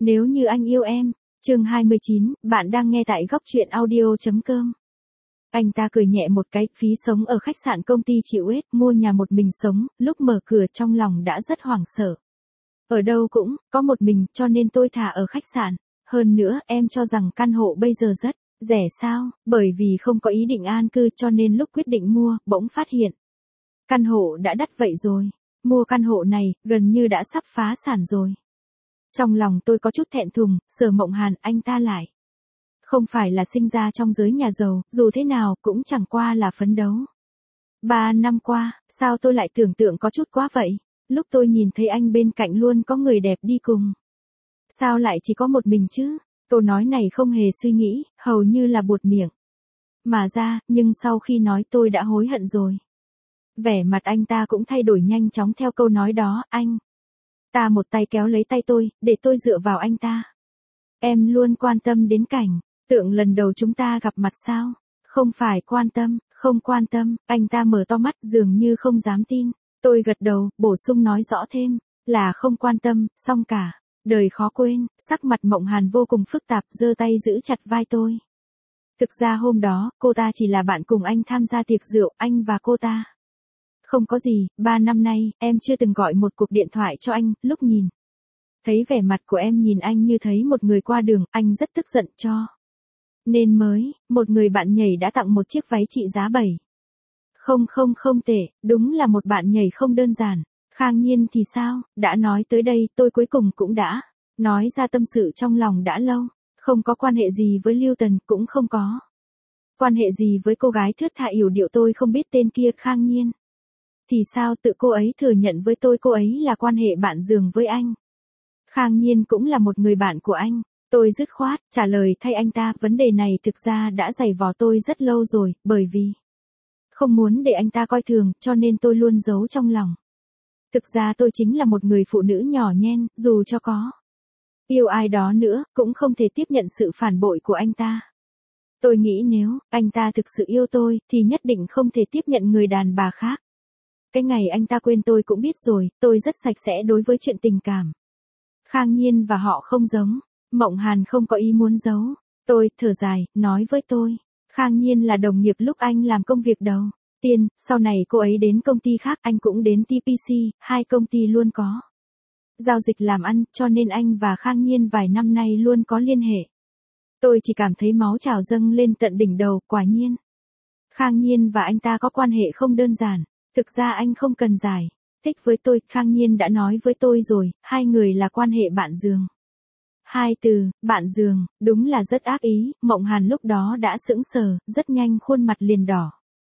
Nếu như anh yêu em. Chương 29, bạn đang nghe tại góc truyện audio.com. Anh ta cười nhẹ một cái, phí sống ở khách sạn công ty chịu hết, mua nhà một mình sống, lúc mở cửa trong lòng đã rất hoảng sợ. Ở đâu cũng, có một mình, cho nên tôi thả ở khách sạn. Hơn nữa, em cho rằng căn hộ bây giờ rất rẻ sao, bởi vì không có ý định an cư cho nên lúc quyết định mua, bỗng phát hiện. Căn hộ đã đắt vậy rồi. Mua căn hộ này, gần như đã sắp phá sản rồi. Trong lòng tôi có chút thẹn thùng, Sở Mộng Hàn, anh ta lại. Không phải là sinh ra trong giới nhà giàu, dù thế nào cũng chẳng qua là phấn đấu. 3 năm qua, sao tôi lại tưởng tượng có chút quá vậy? Lúc tôi nhìn thấy anh bên cạnh luôn có người đẹp đi cùng. Sao lại chỉ có một mình chứ? Câu nói này không hề suy nghĩ, hầu như là buột miệng. Mà ra, nhưng sau khi nói tôi đã hối hận rồi. Vẻ mặt anh ta cũng thay đổi nhanh chóng theo câu nói đó, anh. Ta một tay kéo lấy tay tôi, để tôi dựa vào anh ta. Em luôn quan tâm đến cảnh, tượng lần đầu chúng ta gặp mặt sao? Không phải quan tâm, không quan tâm, anh ta mở to mắt dường như không dám tin. Tôi gật đầu, bổ sung nói rõ thêm, là không quan tâm, xong cả. Đời khó quên, sắc mặt Mộng Hàn vô cùng phức tạp, giơ tay giữ chặt vai tôi. Thực ra hôm đó, cô ta chỉ là bạn cùng anh tham gia tiệc rượu, anh và cô ta. Không có gì, 3 năm nay, em chưa từng gọi một cuộc điện thoại cho anh, lúc nhìn. Thấy vẻ mặt của em nhìn anh như thấy một người qua đường, anh rất tức giận cho. Nên mới, một người bạn nhảy đã tặng một chiếc váy trị giá 7. Không tệ, đúng là một bạn nhảy không đơn giản. Khang Nhiên thì sao, đã nói tới đây tôi cuối cùng cũng đã. Nói ra tâm sự trong lòng đã lâu, không có quan hệ gì với Lưu Tần cũng không có. Quan hệ gì với cô gái thướt tha yểu điệu tôi không biết tên kia Khang Nhiên. Thì sao tự cô ấy thừa nhận với tôi cô ấy là quan hệ bạn giường với anh. Khang Nhiên cũng là một người bạn của anh. Tôi dứt khoát, trả lời thay anh ta, vấn đề này thực ra đã giày vò tôi rất lâu rồi, bởi vì không muốn để anh ta coi thường, cho nên tôi luôn giấu trong lòng. Thực ra tôi chính là một người phụ nữ nhỏ nhen, dù cho có yêu ai đó nữa, cũng không thể tiếp nhận sự phản bội của anh ta. Tôi nghĩ nếu anh ta thực sự yêu tôi, thì nhất định không thể tiếp nhận người đàn bà khác. Cái ngày anh ta quên tôi cũng biết rồi, tôi rất sạch sẽ đối với chuyện tình cảm. Khang Nhiên và họ không giống. Mộng Hàn không có ý muốn giấu. Tôi, thở dài, nói với tôi. Khang Nhiên là đồng nghiệp lúc anh làm công việc đầu tiên, sau này cô ấy đến công ty khác, anh cũng đến TPC, hai công ty luôn có giao dịch làm ăn, cho nên anh và Khang Nhiên vài năm nay luôn có liên hệ. Tôi chỉ cảm thấy máu trào dâng lên tận đỉnh đầu, quả nhiên. Khang Nhiên và anh ta có quan hệ không đơn giản. Thực ra anh không cần giải thích với tôi, Khang Nhiên đã nói với tôi rồi, hai người là quan hệ bạn giường. Hai từ, bạn giường, đúng là rất ác ý, Mộng Hàn lúc đó đã sững sờ, rất nhanh khuôn mặt liền đỏ.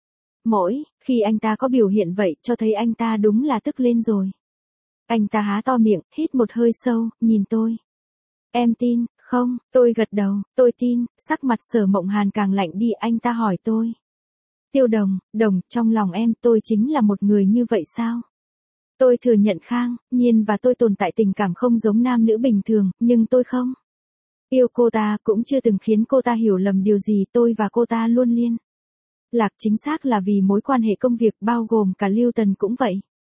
Mỗi khi anh ta có biểu hiện vậy, cho thấy anh ta đúng là tức lên rồi. Anh ta há to miệng, hít một hơi sâu, nhìn tôi. Em tin, không, tôi gật đầu, tôi tin, sắc mặt Sở Mộng Hàn càng lạnh đi, anh ta hỏi tôi. Tiêu Đồng, trong lòng em tôi chính là một người như vậy sao? Tôi thừa nhận Khang Nhiên và tôi tồn tại tình cảm không giống nam nữ bình thường, nhưng tôi không yêu cô ta, cũng chưa từng khiến cô ta hiểu lầm điều gì, tôi và cô ta luôn liên lạc, chính xác là vì mối quan hệ công việc, bao gồm cả Lưu Tần cũng vậy.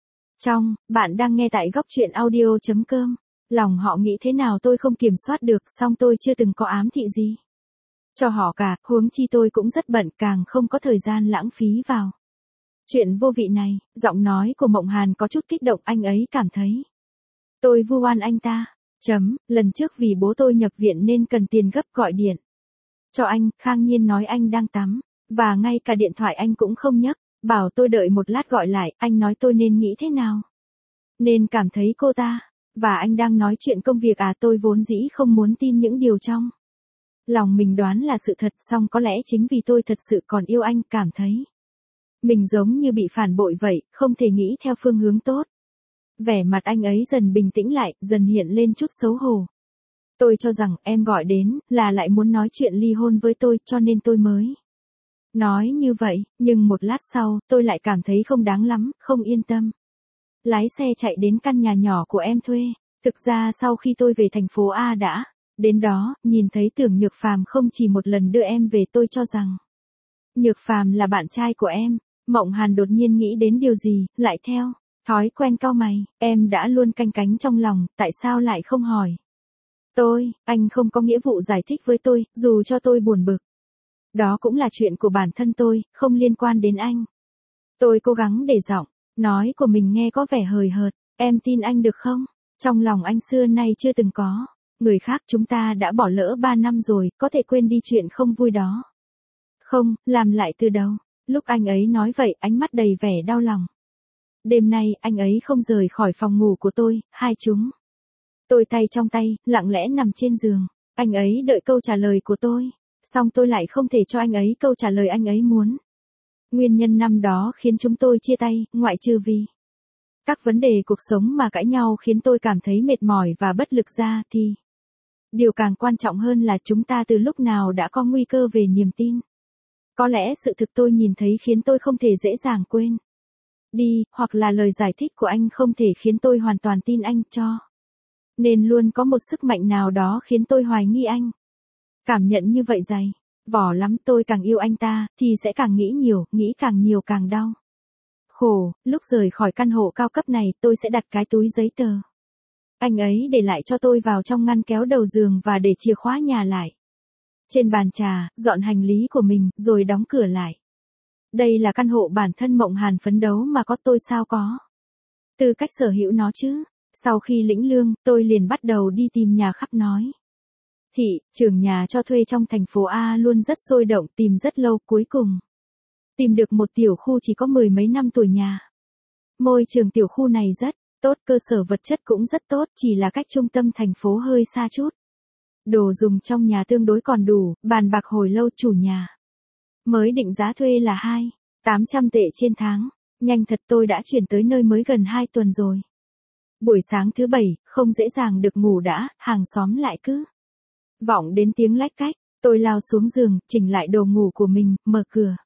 Bạn đang nghe tại góc truyện audio.com. Lòng họ nghĩ thế nào tôi không kiểm soát được, song tôi chưa từng có ám thị gì cho họ cả, huống chi tôi cũng rất bận, càng không có thời gian lãng phí vào chuyện vô vị này. Giọng nói của Mộng Hàn có chút kích động, anh ấy cảm thấy tôi vu oan anh ta. Lần trước vì bố tôi nhập viện nên cần tiền gấp, gọi điện cho anh, Khang Nhiên nói anh đang tắm, và ngay cả điện thoại anh cũng không nhấc, bảo tôi đợi một lát gọi lại, anh nói tôi nên nghĩ thế nào? Nên cảm thấy cô ta và anh đang nói chuyện công việc à? Tôi vốn dĩ không muốn tin những điều trong lòng mình đoán là sự thật, song có lẽ chính vì tôi thật sự còn yêu anh, cảm thấy mình giống như bị phản bội vậy, không thể nghĩ theo phương hướng tốt. Vẻ mặt anh ấy dần bình tĩnh lại, dần hiện lên chút xấu hổ. Tôi cho rằng em gọi đến là lại muốn nói chuyện ly hôn với tôi, cho nên tôi mới nói như vậy, nhưng một lát sau, tôi lại cảm thấy không đáng lắm, không yên tâm. Lái xe chạy đến căn nhà nhỏ của em thuê. Thực ra sau khi tôi về thành phố A đã đến đó, nhìn thấy Tưởng Nhược Phàm không chỉ một lần đưa em về, tôi cho rằng Nhược Phàm là bạn trai của em. Mộng Hàn đột nhiên nghĩ đến điều gì, lại theo thói quen cau mày, em đã luôn canh cánh trong lòng, tại sao lại không hỏi? Anh không có nghĩa vụ giải thích với tôi, dù cho tôi buồn bực. Đó cũng là chuyện của bản thân tôi, không liên quan đến anh. Tôi cố gắng để giọng nói của mình nghe có vẻ hời hợt. Em tin anh được không? Trong lòng anh xưa nay chưa từng có. Người khác chúng ta đã bỏ lỡ 3 năm rồi, có thể quên đi chuyện không vui đó. Không, làm lại từ đầu. Lúc anh ấy nói vậy, ánh mắt đầy vẻ đau lòng. Đêm nay, anh ấy không rời khỏi phòng ngủ của tôi, hai chúng. Tôi tay trong tay, lặng lẽ nằm trên giường. Anh ấy đợi câu trả lời của tôi. Song tôi lại không thể cho anh ấy câu trả lời anh ấy muốn. Nguyên nhân năm đó khiến chúng tôi chia tay, ngoại trừ vì các vấn đề cuộc sống mà cãi nhau khiến tôi cảm thấy mệt mỏi và bất lực ra thì điều càng quan trọng hơn là chúng ta từ lúc nào đã có nguy cơ về niềm tin. Có lẽ sự thực tôi nhìn thấy khiến tôi không thể dễ dàng quên đi, hoặc là lời giải thích của anh không thể khiến tôi hoàn toàn tin anh cho. Nên luôn có một sức mạnh nào đó khiến tôi hoài nghi anh. Cảm nhận như vậy dày vỏ lắm, tôi càng yêu anh ta, thì sẽ càng nghĩ càng nhiều càng đau. Khổ, lúc rời khỏi căn hộ cao cấp này tôi sẽ đặt cái túi giấy tờ anh ấy để lại cho tôi vào trong ngăn kéo đầu giường và để chìa khóa nhà lại trên bàn trà, dọn hành lý của mình, rồi đóng cửa lại. Đây là căn hộ bản thân Mộng Hàn phấn đấu mà có, tôi sao có tư cách sở hữu nó chứ. Sau khi lĩnh lương, tôi liền bắt đầu đi tìm nhà khắp nói. Thị trường nhà cho thuê trong thành phố A luôn rất sôi động, tìm rất lâu, cuối cùng tìm được một tiểu khu chỉ có 10 mấy năm tuổi nhà. Môi trường tiểu khu này rất tốt, cơ sở vật chất cũng rất tốt, chỉ là cách trung tâm thành phố hơi xa chút. Đồ dùng trong nhà tương đối còn đủ, bàn bạc hồi lâu chủ nhà mới định giá thuê là 2.800 tệ trên tháng. Nhanh thật, tôi đã chuyển tới nơi mới gần 2 tuần rồi. Buổi sáng thứ Bảy, không dễ dàng được ngủ đã, hàng xóm lại cứ vọng đến tiếng lách cách. Tôi lao xuống giường, chỉnh lại đồ ngủ của mình, mở cửa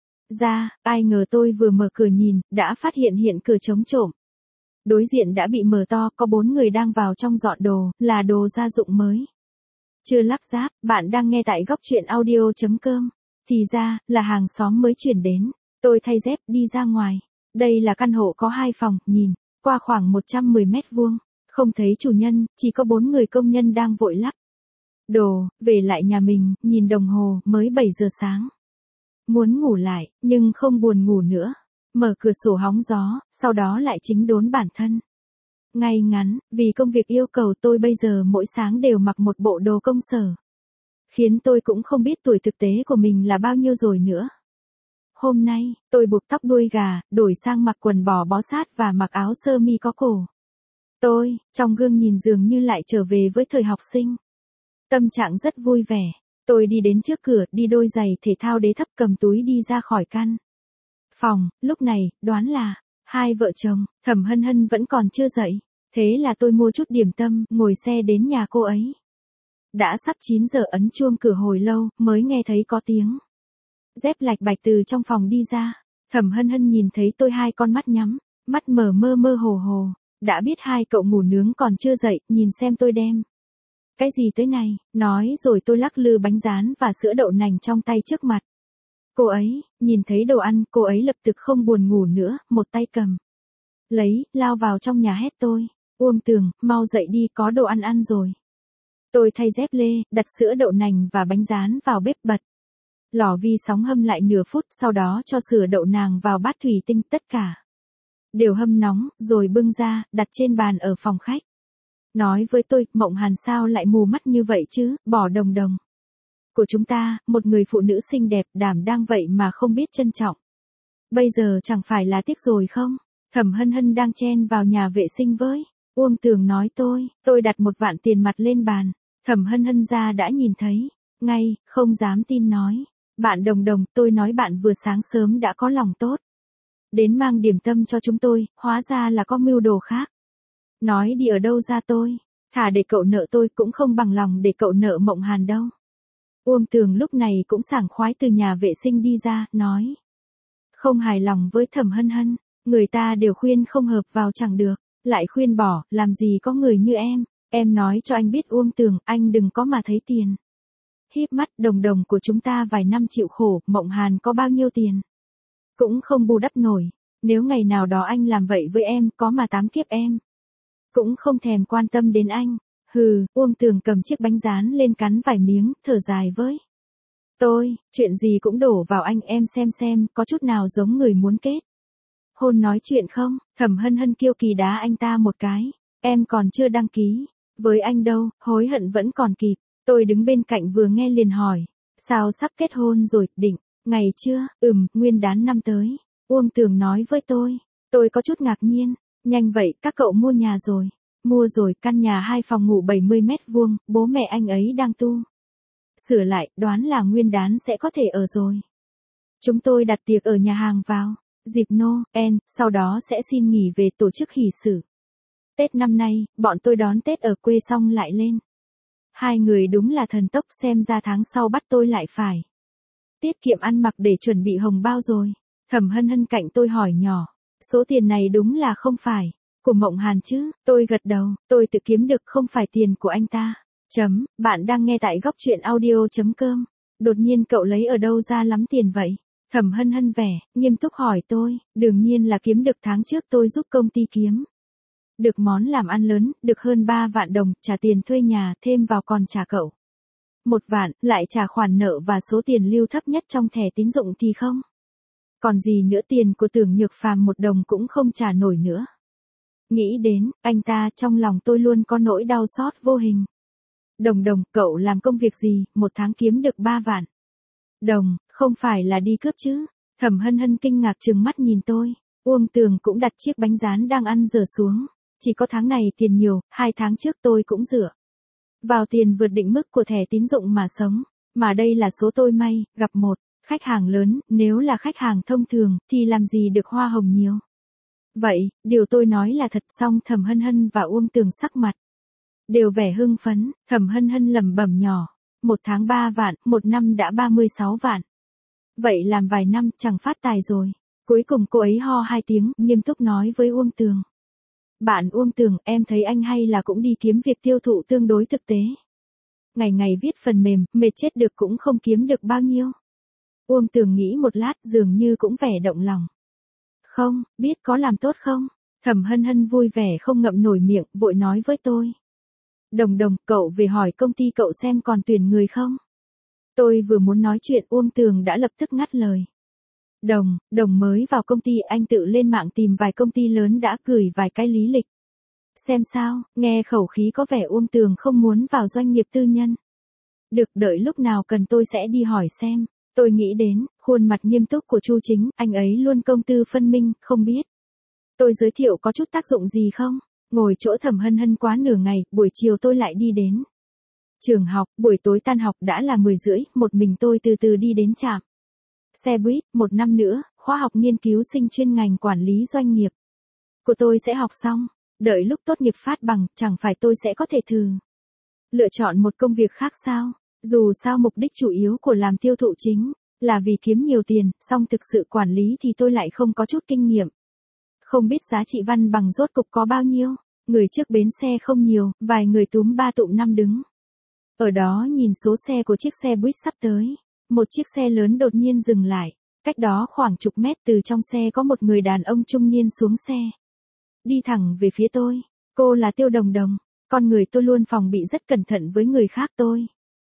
ra, ai ngờ tôi vừa mở cửa nhìn, đã phát hiện cửa trống trộm. Đối diện đã bị mở to, có 4 người đang vào trong dọn đồ, là đồ gia dụng mới. Chưa lắp ráp. Bạn đang nghe tại góc truyện audio.com. Thì ra, là hàng xóm mới chuyển đến. Tôi thay dép, đi ra ngoài. Đây là căn hộ có 2 phòng, nhìn qua khoảng 110 mét vuông. Không thấy chủ nhân, chỉ có 4 người công nhân đang vội lắp đồ. Về lại nhà mình, nhìn đồng hồ, mới 7 giờ sáng. Muốn ngủ lại, nhưng không buồn ngủ nữa. Mở cửa sổ hóng gió, sau đó lại chính đốn bản thân. Ngay ngắn, vì công việc yêu cầu tôi bây giờ mỗi sáng đều mặc một bộ đồ công sở. Khiến tôi cũng không biết tuổi thực tế của mình là bao nhiêu rồi nữa. Hôm nay, tôi buộc tóc đuôi gà, đổi sang mặc quần bò bó sát và mặc áo sơ mi có cổ. Tôi, trong gương nhìn dường như lại trở về với thời học sinh. Tâm trạng rất vui vẻ. Tôi đi đến trước cửa, đi đôi giày thể thao đế thấp, cầm túi đi ra khỏi căn phòng. Lúc này, đoán là hai vợ chồng Thẩm Hân Hân vẫn còn chưa dậy. Thế là tôi mua chút điểm tâm, ngồi xe đến nhà cô ấy. Đã sắp 9 giờ, ấn chuông cửa hồi lâu, mới nghe thấy có tiếng dép lạch bạch từ trong phòng đi ra. Thẩm Hân Hân nhìn thấy tôi, hai con mắt nhắm, mắt mở mơ hồ hồ. Đã biết hai cậu ngủ nướng còn chưa dậy, nhìn xem tôi đem cái gì tới này, nói rồi tôi lắc lư bánh rán và sữa đậu nành trong tay trước mặt cô ấy. Nhìn thấy đồ ăn, cô ấy lập tức không buồn ngủ nữa, một tay cầm lấy, lao vào trong nhà hét tôi. Uông Tường, mau dậy đi, có đồ ăn ăn rồi. Tôi thay dép lê, đặt sữa đậu nành và bánh rán vào bếp, bật lò vi sóng hâm lại nửa phút, sau đó cho sữa đậu nàng vào bát thủy tinh, tất cả đều hâm nóng, rồi bưng ra, đặt trên bàn ở phòng khách. Nói với tôi, Mộng Hàn sao lại mù mắt như vậy chứ, bỏ đồng đồng của chúng ta, một người phụ nữ xinh đẹp, đảm đang vậy mà không biết trân trọng. Bây giờ chẳng phải là tiếc rồi không? Thẩm Hân Hân đang chen vào nhà vệ sinh với Uông Tường nói tôi đặt 1 vạn tiền mặt lên bàn. Thẩm Hân Hân ra đã nhìn thấy, ngay, không dám tin nói. Bạn Đồng Đồng, tôi nói bạn vừa sáng sớm đã có lòng tốt đến mang điểm tâm cho chúng tôi, hóa ra là có mưu đồ khác. Nói đi ở đâu ra tôi, thà để cậu nợ tôi cũng không bằng lòng để cậu nợ Mộng Hàn đâu. Uông Tường lúc này cũng sảng khoái từ nhà vệ sinh đi ra, nói. Không hài lòng với Thẩm Hân Hân, người ta đều khuyên không hợp vào chẳng được, lại khuyên bỏ, làm gì có người như em nói cho anh biết Uông Tường, anh đừng có mà thấy tiền. Híp mắt, Đồng Đồng của chúng ta vài năm chịu khổ, Mộng Hàn có bao nhiêu tiền cũng không bù đắp nổi. Nếu ngày nào đó anh làm vậy với em, có mà 8 kiếp em cũng không thèm quan tâm đến anh. Hừ, Uông Tường cầm chiếc bánh rán lên cắn vài miếng, thở dài với. Tôi, chuyện gì cũng đổ vào anh em xem, có chút nào giống người muốn kết hôn nói chuyện không? Thẩm Hân Hân kiêu kỳ đá anh ta một cái. Em còn chưa đăng ký. Với anh đâu, hối hận vẫn còn kịp. Tôi đứng bên cạnh vừa nghe liền hỏi. Sao sắp kết hôn rồi, định, ngày chưa? Nguyên đán năm tới. Uông Tường nói với tôi. Tôi có chút ngạc nhiên. Nhanh vậy, các cậu mua nhà rồi. Mua rồi, căn nhà 2 phòng ngủ 70 mét vuông, bố mẹ anh ấy đang tu sửa lại, đoán là nguyên đán sẽ có thể ở rồi. Chúng tôi đặt tiệc ở nhà hàng vào dịp Noel, sau đó sẽ xin nghỉ về tổ chức hỷ sự. Tết năm nay, bọn tôi đón Tết ở quê xong lại lên. Hai người đúng là thần tốc, xem ra tháng sau bắt tôi lại phải tiết kiệm ăn mặc để chuẩn bị hồng bao rồi. Thẩm Hân Hân cạnh tôi hỏi nhỏ, số tiền này đúng là không phải của Mộng Hàn chứ? Tôi gật đầu, tôi tự kiếm được, không phải tiền của anh ta. Bạn đang nghe tại góc truyện audio.com. Đột nhiên cậu lấy ở đâu ra lắm tiền vậy? Thẩm Hân Hân vẻ nghiêm túc hỏi tôi. Đương nhiên là kiếm được, tháng trước tôi giúp công ty kiếm được món làm ăn lớn, được hơn 3 vạn đồng, trả tiền thuê nhà, thêm vào còn trả cậu 1 vạn, lại trả khoản nợ và số tiền lưu thấp nhất trong thẻ tín dụng thì không còn gì nữa, tiền của Tưởng Nhược Phàm 1 đồng cũng không trả nổi nữa. Nghĩ đến anh ta, trong lòng tôi luôn có nỗi đau xót vô hình. Đồng, cậu làm công việc gì, 1 tháng kiếm được 3 vạn đồng, không phải là đi cướp chứ? Thẩm Hân Hân kinh ngạc trừng mắt nhìn tôi. Uông Tường cũng đặt chiếc bánh rán đang ăn dở xuống. Chỉ có tháng này tiền nhiều, 2 tháng trước tôi cũng dựa vào tiền vượt định mức của thẻ tín dụng mà sống. Mà đây là số tôi may, gặp một khách hàng lớn, nếu là khách hàng thông thường, thì làm gì được hoa hồng nhiều. Vậy, điều tôi nói là thật. Xong Thẩm Hân Hân và Uông Tường sắc mặt đều vẻ hưng phấn. Thẩm Hân Hân lẩm bẩm nhỏ. 1 tháng 3 vạn, 1 năm đã 36 vạn. Vậy làm vài năm chẳng phát tài rồi. Cuối cùng cô ấy ho 2 tiếng, nghiêm túc nói với Uông Tường. Bạn Uông Tường, em thấy anh hay là cũng đi kiếm việc tiêu thụ tương đối thực tế. Ngày ngày viết phần mềm, mệt chết được cũng không kiếm được bao nhiêu. Uông Tường nghĩ một lát, dường như cũng vẻ động lòng. Không, biết có làm tốt không? Thẩm Hân Hân vui vẻ không ngậm nổi miệng, vội nói với tôi. Đồng, cậu về hỏi công ty cậu xem còn tuyển người không? Tôi vừa muốn nói chuyện, Uông Tường đã lập tức ngắt lời. Đồng mới vào công ty, anh tự lên mạng tìm vài công ty lớn đã gửi vài cái lý lịch. Xem sao, nghe khẩu khí có vẻ Uông Tường không muốn vào doanh nghiệp tư nhân. Được, đợi lúc nào cần tôi sẽ đi hỏi xem. Tôi nghĩ đến khuôn mặt nghiêm túc của Chu Chính, anh ấy luôn công tư phân minh, không biết tôi giới thiệu có chút tác dụng gì không? Ngồi chỗ Thẩm Hân Hân quá nửa ngày, buổi chiều tôi lại đi đến trường học, buổi tối tan học đã là 10:30, một mình tôi từ từ đi đến trạm xe buýt. 1 năm nữa, khóa học nghiên cứu sinh chuyên ngành quản lý doanh nghiệp của tôi sẽ học xong. Đợi lúc tốt nghiệp phát bằng, chẳng phải tôi sẽ có thể thử lựa chọn một công việc khác sao? Dù sao mục đích chủ yếu của làm tiêu thụ chính là vì kiếm nhiều tiền, song thực sự quản lý thì tôi lại không có chút kinh nghiệm. Không biết giá trị văn bằng rốt cục có bao nhiêu. Người trước bến xe không nhiều, vài người túm 3 tụm 5 đứng ở đó nhìn số xe của chiếc xe buýt sắp tới. Một chiếc xe lớn đột nhiên dừng lại. Cách đó khoảng chục mét, từ trong xe có một người đàn ông trung niên xuống xe, đi thẳng về phía tôi. Cô là Tiêu Đồng. Con người tôi luôn phòng bị, rất cẩn thận với người khác. Tôi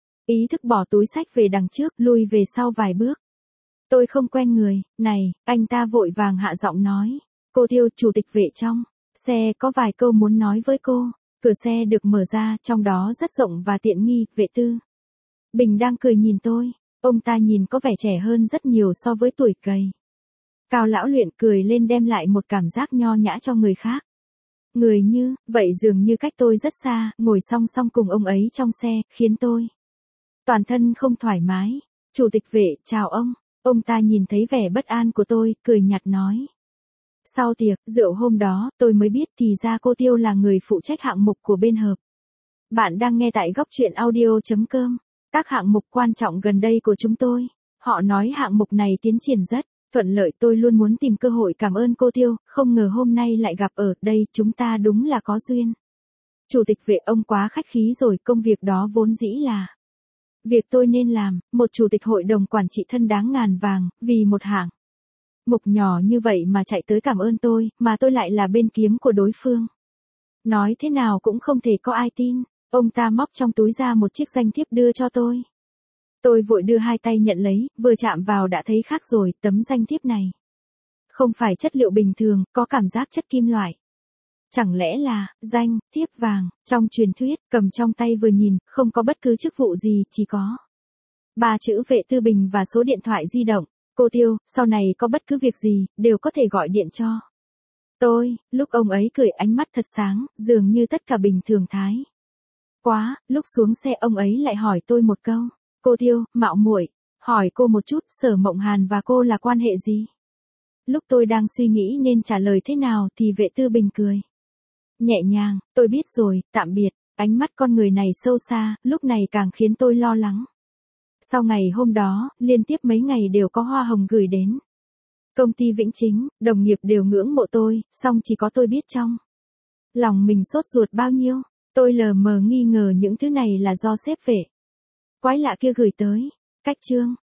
ý thức bỏ túi xách về đằng trước, lui về sau vài bước. Tôi không quen người này. Anh ta vội vàng hạ giọng nói. Cô Tiêu, chủ tịch Vệ trong xe có vài câu muốn nói với cô. Cửa xe được mở ra, trong đó rất rộng và tiện nghi. Vệ Tư Bình đang cười nhìn tôi. Ông ta nhìn có vẻ trẻ hơn rất nhiều so với tuổi gầy cao lão luyện, cười lên đem lại một cảm giác nho nhã cho người khác. Người như vậy dường như cách tôi rất xa, ngồi song song cùng ông ấy trong xe, khiến tôi toàn thân không thoải mái. Chủ tịch Vệ, chào ông. Ông ta nhìn thấy vẻ bất an của tôi, cười nhạt nói. Sau tiệc rượu hôm đó, tôi mới biết thì ra cô Tiêu là người phụ trách hạng mục của bên hợp. Bạn đang nghe tại góc truyện audio.com. Các hạng mục quan trọng gần đây của chúng tôi. Họ nói hạng mục này tiến triển rất thuận lợi, tôi luôn muốn tìm cơ hội cảm ơn cô Tiêu, không ngờ hôm nay lại gặp ở đây, chúng ta đúng là có duyên. Chủ tịch Vệ, ông quá khách khí rồi, công việc đó vốn dĩ là việc tôi nên làm, một chủ tịch hội đồng quản trị thân đáng ngàn vàng, vì một hạng mục nhỏ như vậy mà chạy tới cảm ơn tôi, mà tôi lại là bên kiếm của đối phương. Nói thế nào cũng không thể có ai tin. Ông ta móc trong túi ra một chiếc danh thiếp đưa cho tôi. Tôi vội đưa hai tay nhận lấy, vừa chạm vào đã thấy khác rồi, tấm danh thiếp này không phải chất liệu bình thường, có cảm giác chất kim loại. Chẳng lẽ là danh thiếp vàng, trong truyền thuyết, cầm trong tay vừa nhìn, không có bất cứ chức vụ gì, chỉ có 3 chữ Vệ Tư Bình và số điện thoại di động. Cô Tiêu, sau này có bất cứ việc gì, đều có thể gọi điện cho tôi. Lúc ông ấy cười ánh mắt thật sáng, dường như tất cả bình thường thái. Quá, lúc xuống xe ông ấy lại hỏi tôi một câu. Cô Tiêu, mạo muội hỏi cô một chút, Sở Mộng Hàn và cô là quan hệ gì? Lúc tôi đang suy nghĩ nên trả lời thế nào thì Vệ Tư Bình cười nhẹ nhàng, tôi biết rồi, tạm biệt. Ánh mắt con người này sâu xa, lúc này càng khiến tôi lo lắng. Sau ngày hôm đó, liên tiếp mấy ngày đều có hoa hồng gửi đến công ty Vĩnh Chính, đồng nghiệp đều ngưỡng mộ tôi, song chỉ có tôi biết trong lòng mình sốt ruột bao nhiêu. Tôi lờ mờ nghi ngờ những thứ này là do sếp Vệ quái lạ kia gửi tới. Cách chương